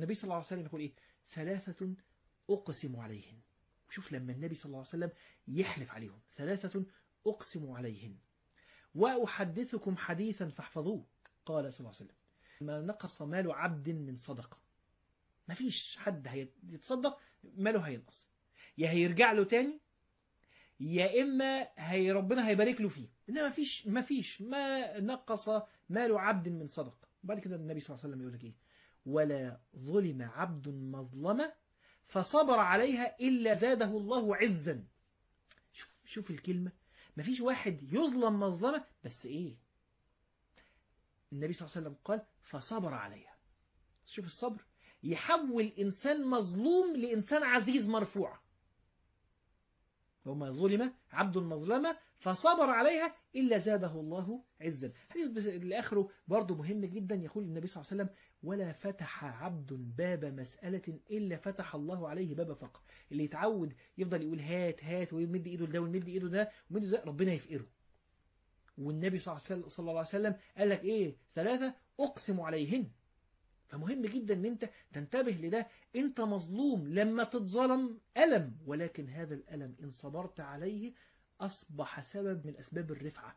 النبي صلى الله عليه وسلم يقول إيه؟ 3 أقسم عليهن. شوف لما النبي صلى الله عليه وسلم يحلف عليهم 3 أقسم عليهن وأحدثكم حديثا فاحفظوه. قال صلى الله عليه وسلم ما نقص مال عبد من صدقة. ما فيش حد هيتصدق ماله هينقص، يا هيرجع له تاني يا إما ربنا هيبارك له فيه. إنما ما فيش ما نقص مال عبد من صدقة. بعد كده النبي صلى الله عليه وسلم يقول لك إيه؟ ولا ظلم عبد مظلمة فصبر عليها إلا زاده الله عزا. شوف الكلمة، ما فيش واحد يظلم مظلمة بس إيه؟ النبي صلى الله عليه وسلم قال فصبر عليها. شوف الصبر يحول إنسان مظلوم لإنسان عزيز مرفوع. وما ظلم عبد مظلمة فصبر عليها إلا زاده الله عزا. حديث لآخره برضو مهم جدا. يقول النبي صلى الله عليه وسلم ولا فتح عبد باب مسألة إلا فتح الله عليه باب فقر. اللي يتعود يفضل يقول هات هات ويمد إيده ده ويمد إيده ده ويمد ده ربنا يفقره. والنبي صلى الله عليه وسلم قال لك إيه؟ 3 أقسم عليهن. فمهم جدا ان انت تنتبه لده. انت مظلوم لما تتظلم ألم، ولكن هذا الألم ان صبرت عليه أصبح سبب من أسباب الرفعة.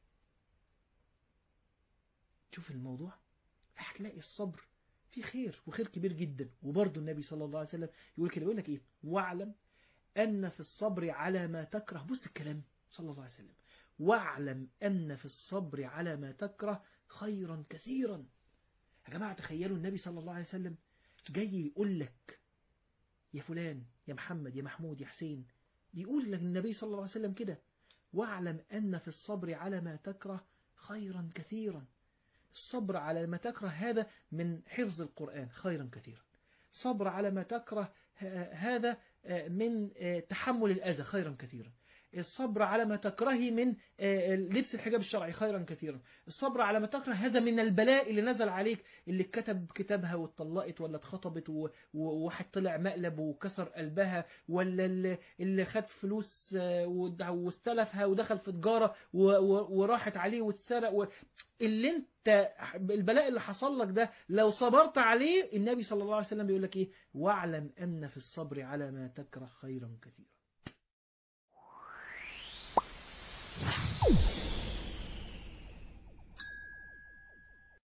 شوف الموضوع، فهتلاقي الصبر فيه خير وخير كبير جدا. وبرضه النبي صلى الله عليه وسلم يقول كده، يقول لك ايه؟ واعلم أن في الصبر على ما تكره. بص الكلام صلى الله عليه وسلم، واعلم أن في الصبر على ما تكره خيرا كثيرا. يا جماعة تخيلوا النبي صلى الله عليه وسلم جاي يقول لك يا فلان يا محمد يا محمود يا حسين، يقول لك النبي صلى الله عليه وسلم كده واعلم أن في الصبر على ما تكره خيرا كثيرا. الصبر على ما تكره هذا من حفظ القرآن خيرا كثيرا. الصبر على ما تكره هذا من تحمل الأذى خيرا كثيرا. الصبر على ما تكرهي من لبس الحجاب الشرعي خيرا كثيرا. الصبر على ما تكره هذا من البلاء اللي نزل عليك، اللي كتب كتابها واتطلقت ولا اتخطبت وواحد طلع مقلب وكسر قلبها، ولا اللي خد فلوس واستلفها ودخل في تجارة وراحت عليه واتسرق. اللي انت البلاء اللي حصل لك ده لو صبرت عليه النبي صلى الله عليه وسلم بيقول لك ايه؟ واعلم أن في الصبر على ما تكره خيرا كثيرا.